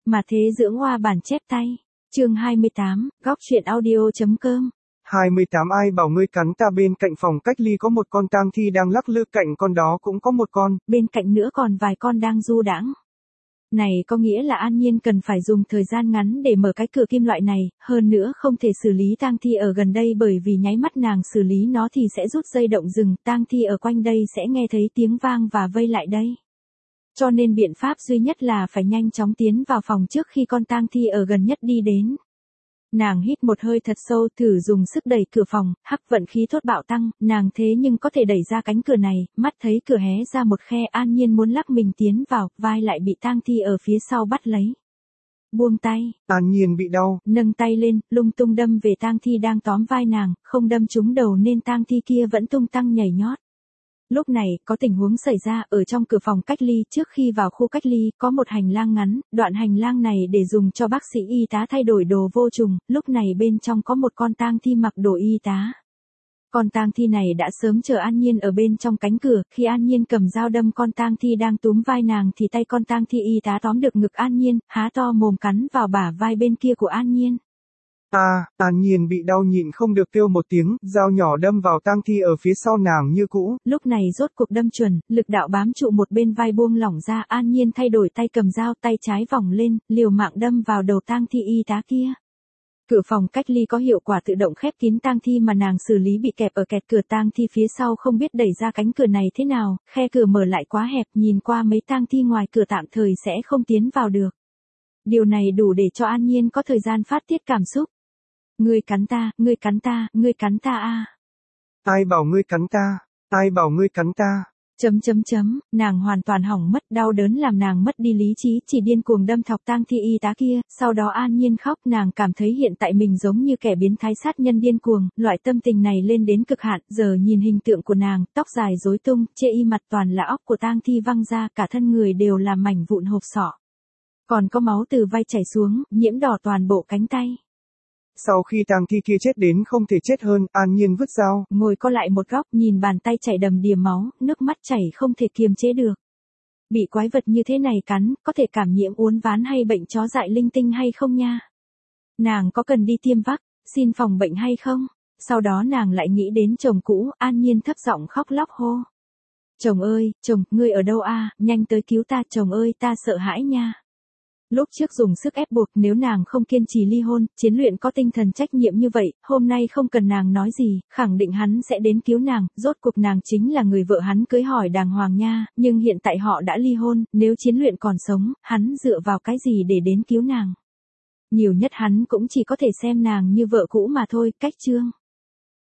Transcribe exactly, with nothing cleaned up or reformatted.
Mà thế dưỡng hoa bản chép tay. Chương hai mươi tám, góc truyện audio.com. hai mươi tám Ai bảo ngươi cắn ta? Bên cạnh phòng cách ly có một con tang thi đang lắc lư, cạnh con đó cũng có một con. Bên cạnh nữa còn vài con đang du đãng. Này có nghĩa là An Nhiên cần phải dùng thời gian ngắn để mở cái cửa kim loại này, hơn nữa không thể xử lý tang thi ở gần đây bởi vì nháy mắt nàng xử lý nó thì sẽ rút dây động rừng, tang thi ở quanh đây sẽ nghe thấy tiếng vang và vây lại đây. Cho nên biện pháp duy nhất là phải nhanh chóng tiến vào phòng trước khi con tang thi ở gần nhất đi đến. Nàng hít một hơi thật sâu, thử dùng sức đẩy cửa phòng, hắc vận khí thốt bạo tăng, nàng thế nhưng có thể đẩy ra cánh cửa này, mắt thấy cửa hé ra một khe. An Nhiên muốn lắc mình tiến vào, vai lại bị tang thi ở phía sau bắt lấy. Buông tay. An Nhiên bị đau, nâng tay lên, lung tung đâm về tang thi đang tóm vai nàng, không đâm trúng đầu nên tang thi kia vẫn tung tăng nhảy nhót. Lúc này, có tình huống xảy ra ở trong cửa phòng cách ly. Trước khi vào khu cách ly, có một hành lang ngắn, đoạn hành lang này để dùng cho bác sĩ y tá thay đổi đồ vô trùng. Lúc này bên trong có một con tang thi mặc đồ y tá. Con tang thi này đã sớm chờ An Nhiên ở bên trong cánh cửa. Khi An Nhiên cầm dao đâm con tang thi đang túm vai nàng thì tay con tang thi y tá tóm được ngực An Nhiên, há to mồm cắn vào bả vai bên kia của An Nhiên. A, à, An Nhiên bị đau nhịn không được kêu một tiếng, dao nhỏ đâm vào tang thi ở phía sau nàng như cũ. Lúc này rốt cuộc đâm chuẩn, lực đạo bám trụ một bên vai buông lỏng ra. An Nhiên thay đổi tay cầm dao, tay trái vòng lên, liều mạng đâm vào đầu tang thi y tá kia. Cửa phòng cách ly có hiệu quả tự động khép kín tang thi mà nàng xử lý bị kẹp ở kẹt cửa. Tang thi phía sau không biết đẩy ra cánh cửa này thế nào, khe cửa mở lại quá hẹp, nhìn qua mấy tang thi ngoài cửa tạm thời sẽ không tiến vào được. Điều này đủ để cho An Nhiên có thời gian phát tiết cảm xúc. Ngươi cắn ta, ngươi cắn ta, ngươi cắn ta a. Ai bảo ngươi cắn ta? Ai bảo ngươi cắn ta? Chấm chấm chấm, nàng hoàn toàn hỏng mất, đau đớn làm nàng mất đi lý trí, chỉ điên cuồng đâm thọc tang thi y tá kia. Sau đó An Nhiên khóc, nàng cảm thấy hiện tại mình giống như kẻ biến thái sát nhân điên cuồng, loại tâm tình này lên đến cực hạn. Giờ nhìn hình tượng của nàng, tóc dài rối tung, chê y mặt toàn là óc của tang thi văng ra, cả thân người đều là mảnh vụn hộp sọ. Còn có máu từ vai chảy xuống, nhiễm đỏ toàn bộ cánh tay. Sau khi tang thi kia chết đến không thể chết hơn, An Nhiên vứt dao, ngồi co lại một góc, nhìn bàn tay chảy đầm đìa máu, nước mắt chảy không thể kiềm chế được. Bị quái vật như thế này cắn, có thể cảm nhiễm uốn ván hay bệnh chó dại linh tinh hay không nha? Nàng có cần đi tiêm vắc, xin phòng bệnh hay không? Sau đó nàng lại nghĩ đến chồng cũ. An Nhiên thấp giọng khóc lóc hô. Chồng ơi, chồng, ngươi ở đâu a? Nhanh tới cứu ta, chồng ơi, ta sợ hãi nha. Lúc trước dùng sức ép buộc, nếu nàng không kiên trì ly hôn, Chiến Luyện có tinh thần trách nhiệm như vậy, hôm nay không cần nàng nói gì, khẳng định hắn sẽ đến cứu nàng. Rốt cuộc nàng chính là người vợ hắn cưới hỏi đàng hoàng nha, nhưng hiện tại họ đã ly hôn, nếu Chiến Luyện còn sống, hắn dựa vào cái gì để đến cứu nàng? Nhiều nhất hắn cũng chỉ có thể xem nàng như vợ cũ mà thôi. Cách chương